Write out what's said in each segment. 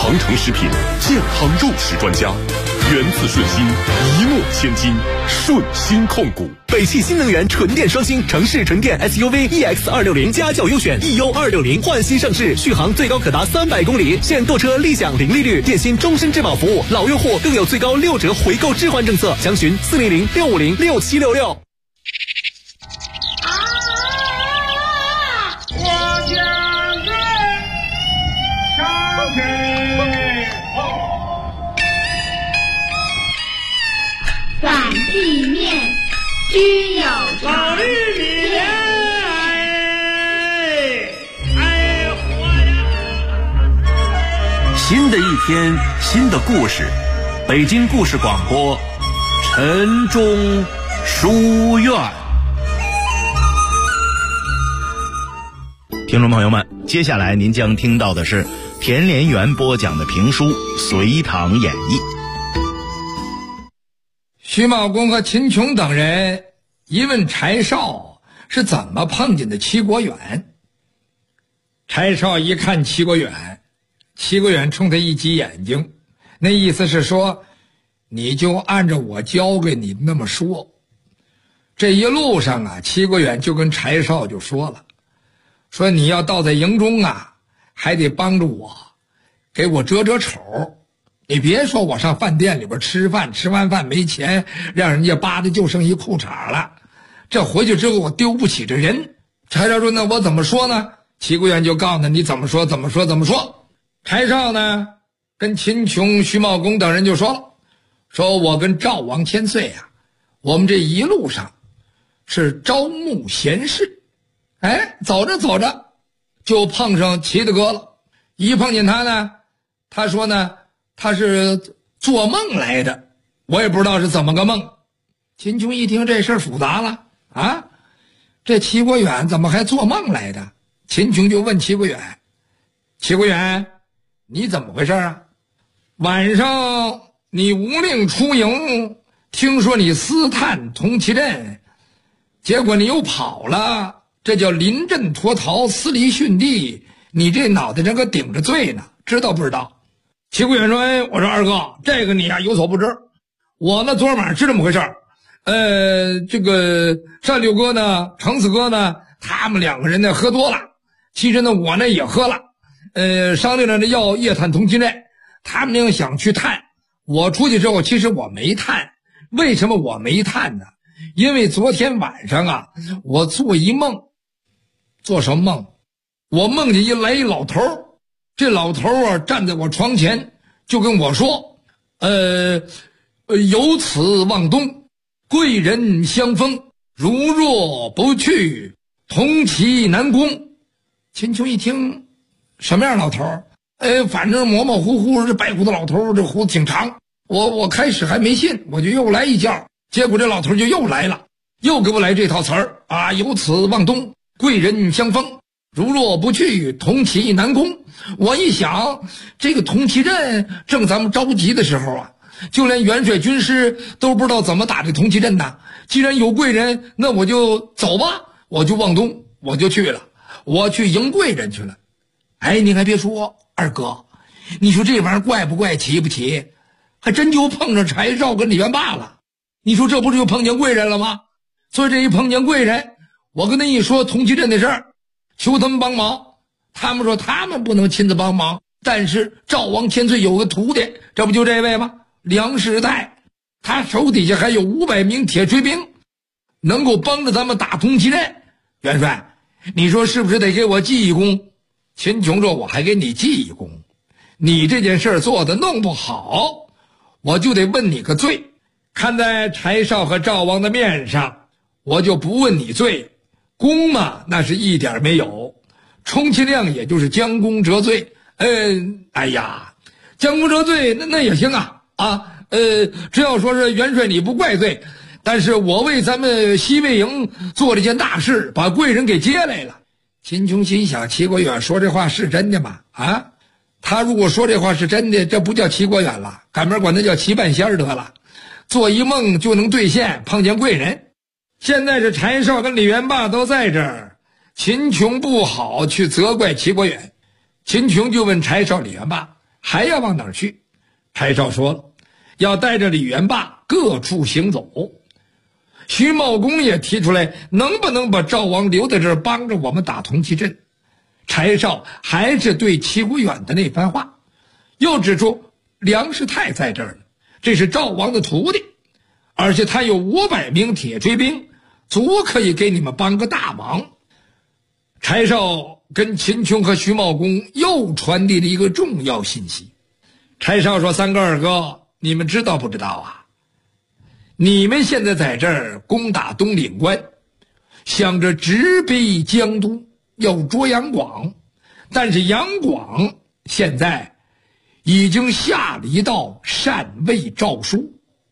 长城食品健康肉食专家，源自顺心，一诺千金，顺心控股。 北汽新能源纯电双星城市纯电 SUV EX260家轿优选 EU260焕新上市，续航最高可达300公里，现购车立享零利率，电信终身质保服务，老用户更有最高6折回购置换政策，详询400-650-6766。 反地面居有常。 新的一天，新的故事。北京故事广播，晨钟书院。听众朋友们，接下来您将听到的是田连元播讲的评书《隋唐演义》。 徐茂公和秦琼等人一问柴少是怎么碰见的齐国远。柴少一看齐国远，齐国远冲他一挤眼睛，那意思是说，你就按照我教给你那么说。这一路上啊，齐国远就跟柴少就说了，说你要到在营中啊，还得帮着我，给我遮遮丑。你别说我上饭店里边吃饭，吃完饭没钱，让人家扒的就剩一裤衩了，这回去之后我丢不起这人。柴少说，那我怎么说呢？齐国远就告诉他，你怎么说怎么说怎么说。柴少呢跟秦琼、徐茂公等人就说了，说我跟赵王千岁啊，我们这一路上是招募贤士，走着走着就碰上齐大哥了。一碰见他呢，他说呢，他是做梦来的，我也不知道是怎么个梦。秦琼一听这事儿复杂了啊，这齐国远怎么还做梦来的？秦琼就问齐国远，齐国远，你怎么回事啊？晚上你无令出营，听说你私探同其镇，结果你又跑了，这叫临阵脱逃，私离殉地，你这脑袋上可顶着罪呢，知道不知道？齐国远说，我说二哥，这个你啊有所不知，我呢昨晚是这么回事儿。这个单六哥呢，程四哥呢，他们两个人呢喝多了，其实呢我呢也喝了，商量着要夜探同其镇，他们呢想去探，我出去之后其实我没探。为什么我没探呢？因为昨天晚上啊，我做一梦。做什么梦？我梦见来一老头，这老头啊站在我床前，就跟我说，由此往东，贵人相逢，如若不去，同其南宫。秦琼一听，什么样老头？反正模模糊糊，这白胡子老头，这胡子挺长。我开始还没信，我就又来一觉，结果这老头就又来了，又给我来这套词儿啊，由此往东，贵人相逢，如若不去，同其南宫。我一想，这个同其镇正咱们着急的时候啊，就连元帅军师都不知道怎么打这同其镇呢。既然有贵人，那我就走吧，我就往东，我就去了，我去迎贵人去了。你还别说，二哥，你说这玩意儿怪不怪，奇不奇？还真就碰上柴少跟李元霸了。你说这不是就碰见贵人了吗？所以这一碰见贵人，我跟他一说同其镇的事儿，求他们帮忙。他们说他们不能亲自帮忙，但是赵王千岁有个徒弟，这不就这位吗？梁世泰，他手底下还有500名铁锤兵，能够帮着咱们打同其镇。元帅，你说是不是得给我记一功？秦琼说，我还给你记一功，你这件事做的弄不好，我就得问你个罪。看在柴少和赵王的面上，我就不问你罪，功嘛那是一点没有，充其量也就是将功折罪。将功折罪那也行只要说是元帅你不怪罪，但是我为咱们西魏营做了一件大事，把贵人给接来了。秦琼心想，齐国远说这话是真的吗？他如果说这话是真的，这不叫齐国远了，赶明儿管他叫齐半仙儿得了。做一梦就能兑现，碰见贵人。现在这柴少跟李元霸都在这儿，秦琼不好去责怪齐国远。秦琼就问柴少、李元霸， 还要往哪儿去？柴少说了，要带着李元霸各处行走。徐茂公也提出来，能不能把赵王留在这儿帮着我们打铜旗阵？柴少还是对齐国远的那番话，又指出梁士泰在这儿呢，这是赵王的徒弟，而且他有500名铁锤兵，足可以给你们帮个大忙。柴少跟秦琼和徐茂公又传递了一个重要信息。柴少说，三哥二哥，你们知道不知道啊？你们现在在这儿攻打东岭关，想着直逼江都，要捉杨广，但是杨广现在已经下了一道禅位诏书。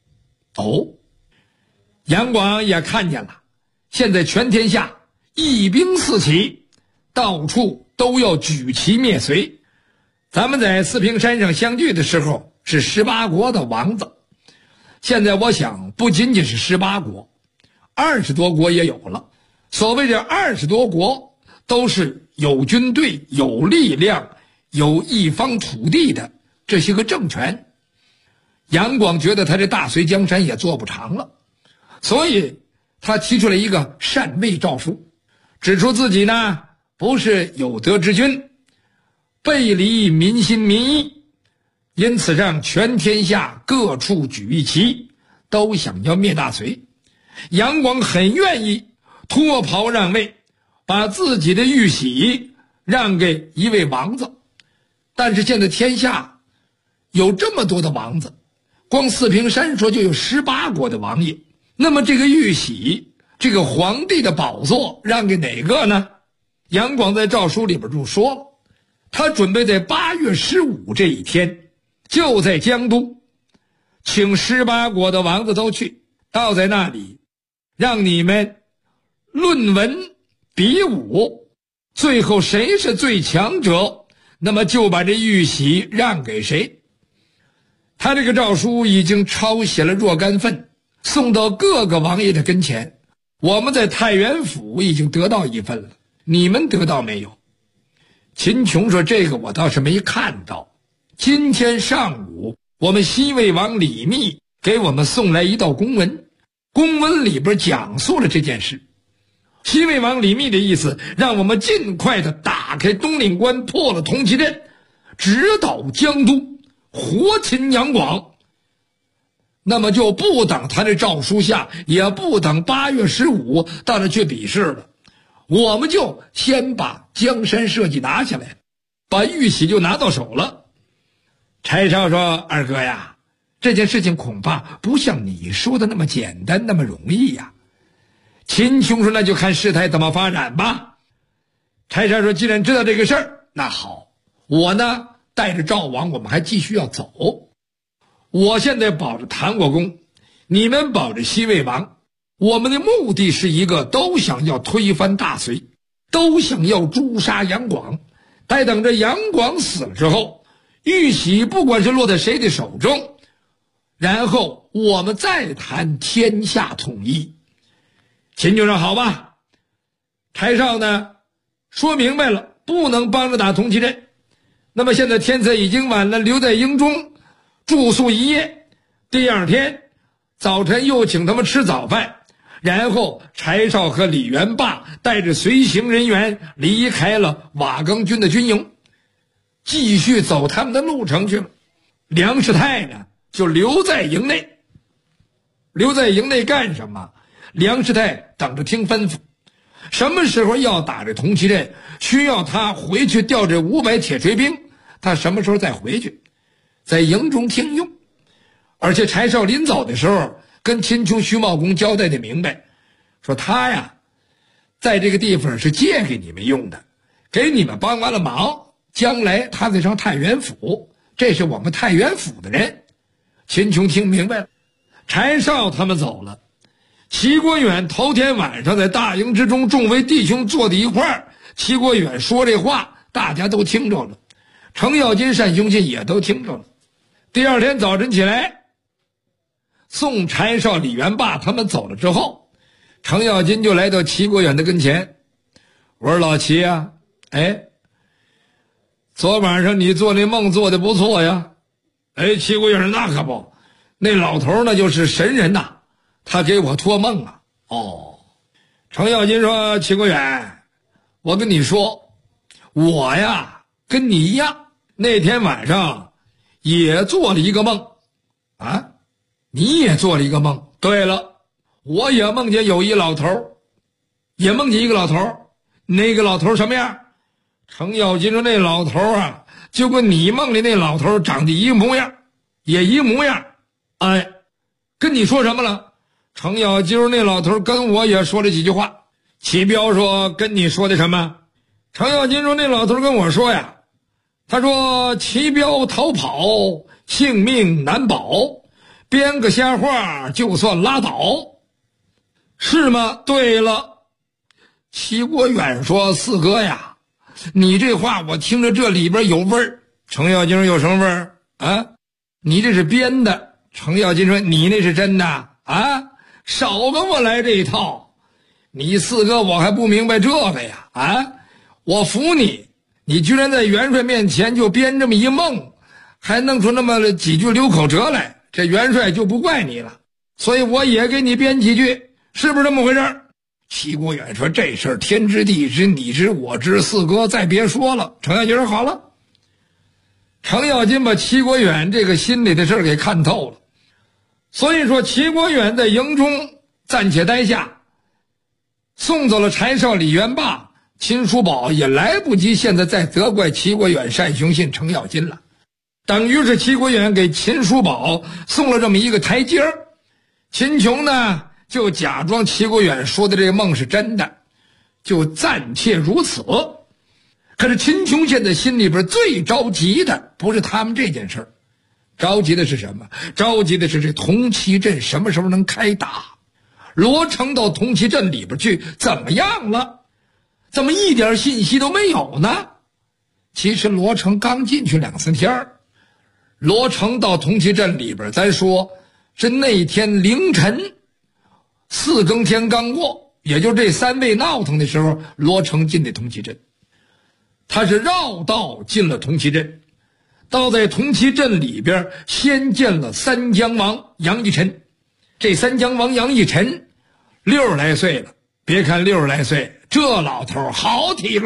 杨广也看见了，现在全天下义兵四起，到处都要举旗灭隋。咱们在四平山上相聚的时候是18国的王子，现在我想不仅仅是18国，20多国也有了。所谓这20多国都是有军队、有力量、有一方土地的这些个政权。杨广觉得他这大隋江山也做不长了，所以他提出了一个禅位诏书，指出自己呢不是有德之君，背离民心民意，因此让全天下各处举一旗，都想要灭大隋。杨广很愿意脱袍让位，把自己的玉玺让给一位王子。但是现在天下有这么多的王子，光四平山说就有18国的王爷，那么这个玉玺，这个皇帝的宝座让给哪个呢？杨广在诏书里边就说了，他准备在8月15这一天，就在江都请18国的王子都去，到在那里让你们论文比武，最后谁是最强者，那么就把这玉玺让给谁。他这个诏书已经抄写了若干份，送到各个王爷的跟前。我们在太原府已经得到一份了，你们得到没有？秦琼说，这个我倒是没看到。今天上午我们西魏王李密给我们送来一道公文，公文里边讲述了这件事。西魏王李密的意思，让我们尽快的打开东岭关，破了铜旗阵，直捣江都，活擒杨广。那么就不等他这诏书下，也不等8月15到那去比试了，我们就先把江山社稷拿下来，把玉玺就拿到手了。柴少说，二哥呀，这件事情恐怕不像你说的那么简单，那么容易呀。秦琼说，那就看事态怎么发展吧。柴少说，既然知道这个事儿，那好，我呢带着赵王，我们还继续要走。我现在保着谭国公，你们保着西魏王，我们的目的是一个，都想要推翻大隋，都想要诛杀杨广。待等着杨广死了之后，玉玺不管是落在谁的手中，然后我们再谈天下统一。秦就说，好吧。柴少呢说明白了，不能帮着打铜旗阵。那么现在天色已经晚了，留在营中住宿一夜，第二天早晨又请他们吃早饭，然后柴少和李元霸带着随行人员离开了瓦岗军的军营，继续走他们的路程去了。梁士泰呢就留在营内。留在营内干什么？梁士泰等着听吩咐，什么时候要打这铜旗阵，需要他回去调这500铁锤兵，他什么时候再回去，在营中听用。而且柴少临走的时候跟秦琼、徐茂公交代的明白，说他呀在这个地方是借给你们用的，给你们帮完了忙，将来他得上太原府，这是我们太原府的人。秦琼听明白了。柴少他们走了，齐国远头天晚上在大营之中，众位弟兄坐在一块儿，齐国远说这话大家都听着了，程咬金、单雄信也都听着了。第二天早晨起来，送柴少、李元霸他们走了之后，程咬金就来到齐国远的跟前，我说老齐啊， 昨晚上你做那梦做的不错呀。哎，齐国远说那可不，那老头那就是神人呐，他给我托梦啊。哦，程咬金说，齐国远，我跟你说，我呀跟你一样，那天晚上也做了一个梦啊。你也做了一个梦。对了，我也梦见有一老头，也梦见一个老头。那个老头什么样？程咬金说，那老头啊就跟你梦里那老头长得一模样，也一模样。哎，跟你说什么了？程咬金说，那老头跟我也说了几句话。齐彪说，跟你说的什么？程咬金说，那老头跟我说呀，他说齐彪逃跑，性命难保，编个瞎话就算拉倒，是吗？对了。齐国远说，四哥呀，你这话我听着这里边有味儿。程咬金说，有什么味儿啊？你这是编的。程咬金说，你那是真的啊？少跟我来这一套，你四哥我还不明白这个呀啊！我服你，你居然在元帅面前就编这么一梦，还弄出那么几句流口舌来，这元帅就不怪你了，所以我也给你编几句，是不是这么回事？齐国远说，这事儿天知地知，你知我知，四哥再别说了。程咬金说，好了。程咬金把齐国远这个心里的事儿给看透了，所以说齐国远在营中暂且待下，送走了柴绍、李元霸、秦叔宝，也来不及现在再责怪齐国远单雄信、程咬金了。等于是齐国远给秦叔宝送了这么一个台阶儿。秦琼呢就假装齐国远说的这个梦是真的，就暂且如此。可是秦琼现在心里边最着急的不是他们这件事儿，着急的是什么？着急的是这铜旗阵什么时候能开打？罗成到铜旗阵里边去怎么样了？怎么一点信息都没有呢？其实罗成刚进去2-3天，罗成到铜旗阵里边，咱说是那天凌晨4更天刚过，也就这3位闹腾的时候，罗成进的铜旗阵。他是绕道进了铜旗阵，到在铜旗阵里边先见了三江王杨义臣。这三江王杨义臣60来岁了，别看60来岁，这老头好体格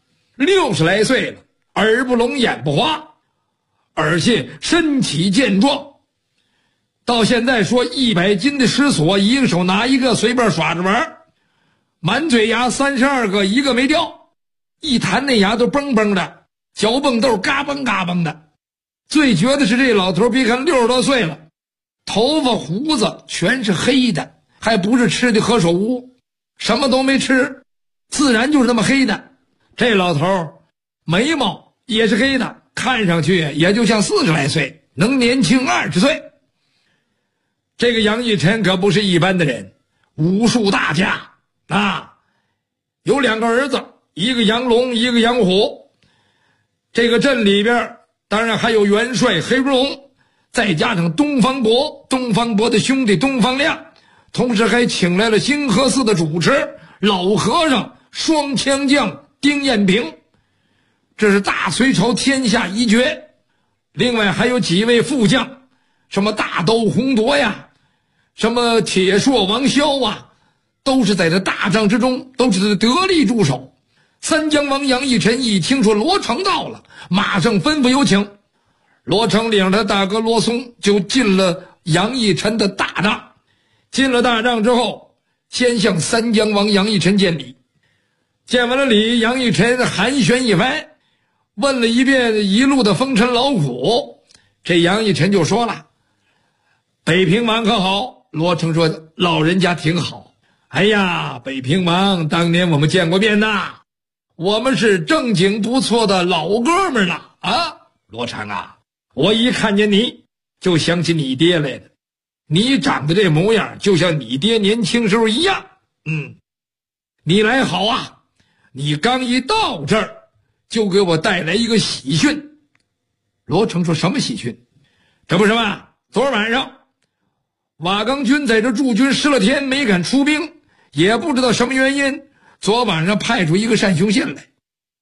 ，60来岁了，耳不聋眼不花，而且身体健壮。到现在说100斤的石锁，一个手拿一个随便耍着玩，满嘴牙32个，一个没掉，一弹那牙都嘣嘣的，嚼蹦豆嘎嘣嘎嘣的。最绝的是这老头，别看60多岁了，头发胡子全是黑的，还不是吃的何首乌，什么都没吃，自然就是那么黑的。这老头眉毛也是黑的，看上去也就像40来岁，能年轻20岁。这个杨义臣可不是一般的人，武术大家啊，有2个儿子，一个杨龙，一个杨虎。这个镇里边当然还有元帅黑如龙，再加上东方伯的兄弟东方亮，同时还请来了兴和寺的主持老和尚双枪将丁彦平，这是大隋朝天下一绝。另外还有几位副将，什么大斗洪铎呀，什么铁硕王萧啊，都是在这大仗之中都是得力助手。三江王杨义臣一听说罗成到了，马上吩咐有请。罗成领着他大哥罗松就进了杨义臣的大帐。进了大帐之后，先向三江王杨义臣见礼。见完了礼，杨义臣寒暄一番，问了一遍一路的风尘劳苦。这杨义臣就说了，北平王可好？罗成说，老人家挺好。哎呀，北平王当年我们见过面呐，我们是正经不错的老哥们了啊。罗成啊，我一看见你就想起你爹来了，你长得这模样就像你爹年轻时候一样。你来好啊，你刚一到这儿就给我带来一个喜讯。罗成说，什么喜讯？这不是嘛，昨晚上瓦岗军在这驻军10来天没敢出兵，也不知道什么原因，昨晚上派出一个单雄信来，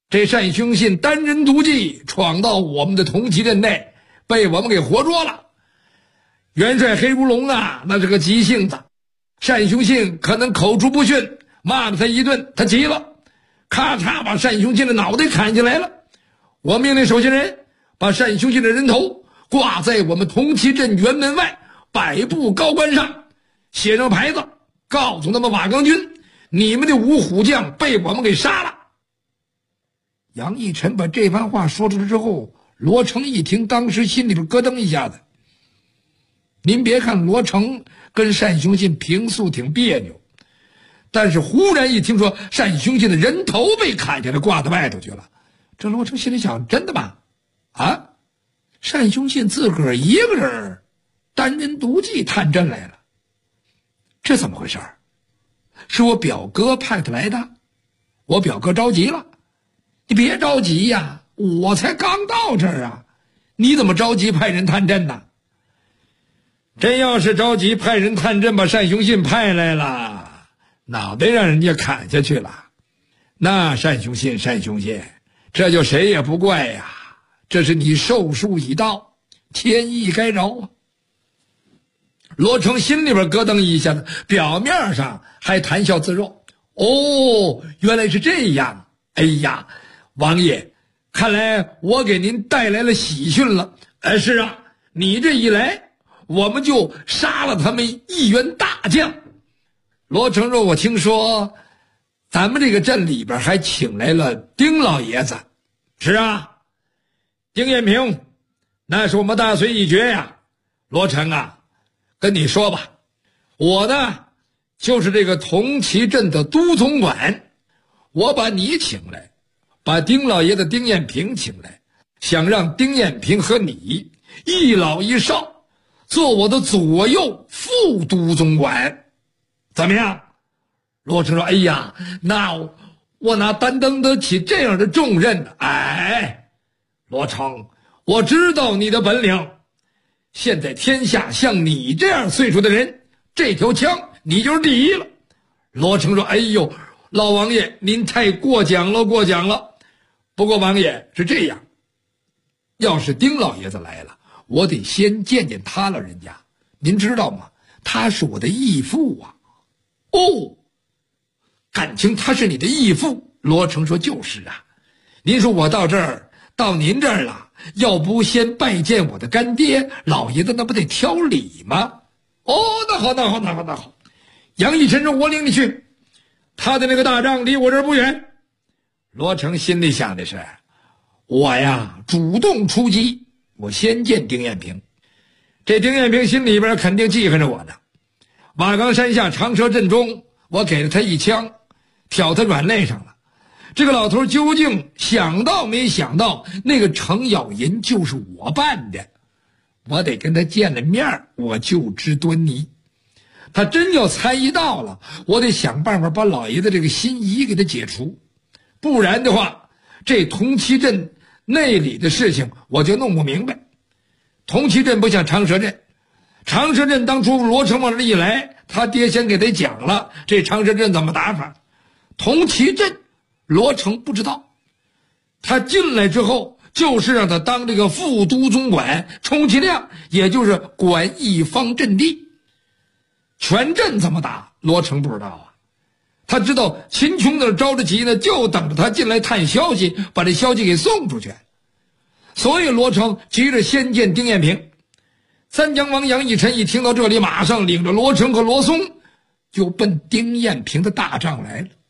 这单雄信单人独骑闯到我们的同齐阵内，被我们给活捉了。元帅黑如龙啊，那是个急性子，单雄信可能口出不逊，骂了他一顿，他急了，咔嚓把单雄信的脑袋砍下来了。我命令手下人把单雄信的人头挂在我们同齐镇辕门外100步高官上，写上牌子，告诉他们瓦岗军，你们的五虎将被我们给杀了。杨义臣把这番话说出来之后，罗成一听，当时心里边咯噔一下子。您别看罗成跟单雄信平素挺别扭，但是忽然一听说单雄信的人头被砍下来挂到外头去了，这罗成心里想，真的吗？啊，单雄信自个儿一个人单人独骑探阵来了，这怎么回事？是我表哥派他来的？我表哥着急了。你别着急呀，我才刚到这儿啊，你怎么着急派人探阵呢？真要是着急派人探阵把单雄信派来了，脑袋让人家砍下去了，那单雄信，这就谁也不怪呀，这是你寿数已到，天意该饶啊。罗成心里边咯噔一下子，表面上还谈笑自若。哦，原来是这样。哎呀，王爷，看来我给您带来了喜讯了。是啊，你这一来，我们就杀了他们一员大将。罗成说，我听说咱们这个镇里边还请来了丁老爷子。是啊，丁彦平，那是我们大隋一绝呀。罗成啊，跟你说吧，我呢就是这个同齐镇的都总管，我把你请来，把丁老爷子丁彦平请来，想让丁彦平和你一老一少做我的左右副都总管，怎么样？罗成说，哎呀，那我哪担当得起这样的重任呢？哎，罗成，我知道你的本领，现在天下像你这样岁数的人，这条枪你就是第一了。罗成说，哎呦，老王爷您太过奖了。不过王爷是这样，要是丁老爷子来了，我得先见见他老人家，您知道吗？他是我的义父啊。哦，感情他是你的义父？罗成说，就是啊。您说我到您这儿了，要不先拜见我的干爹老爷子，那不得挑礼吗？哦，那好。杨义臣说，我领你去，他的那个大帐离我这儿不远。罗成心里想的是，我呀主动出击，我先见丁彦平。这丁彦平心里边肯定记恨着我呢。瓦岗山下长蛇阵中，我给了他一枪，挑他软肋上了。这个老头究竟想到没想到，那个程咬银就是我办的？我得跟他见了面，我就知端倪。他真要猜疑到了，我得想办法把老爷子这个心疑给他解除，不然的话，这同齐镇内里的事情我就弄不明白。同齐镇不像长蛇镇，长蛇镇当初罗成往这一来，他爹先给他讲了这长蛇镇怎么打法。同齐镇罗成不知道，他进来之后就是让他当这个副都总管，充其量也就是管一方阵地。全镇怎么打，罗成不知道啊。他知道秦琼那着着急呢，就等着他进来探消息，把这消息给送出去。所以罗成急着先见丁彦平。三江王杨义臣一听到这里，马上领着罗成和罗松就奔丁彦平的大帐来了。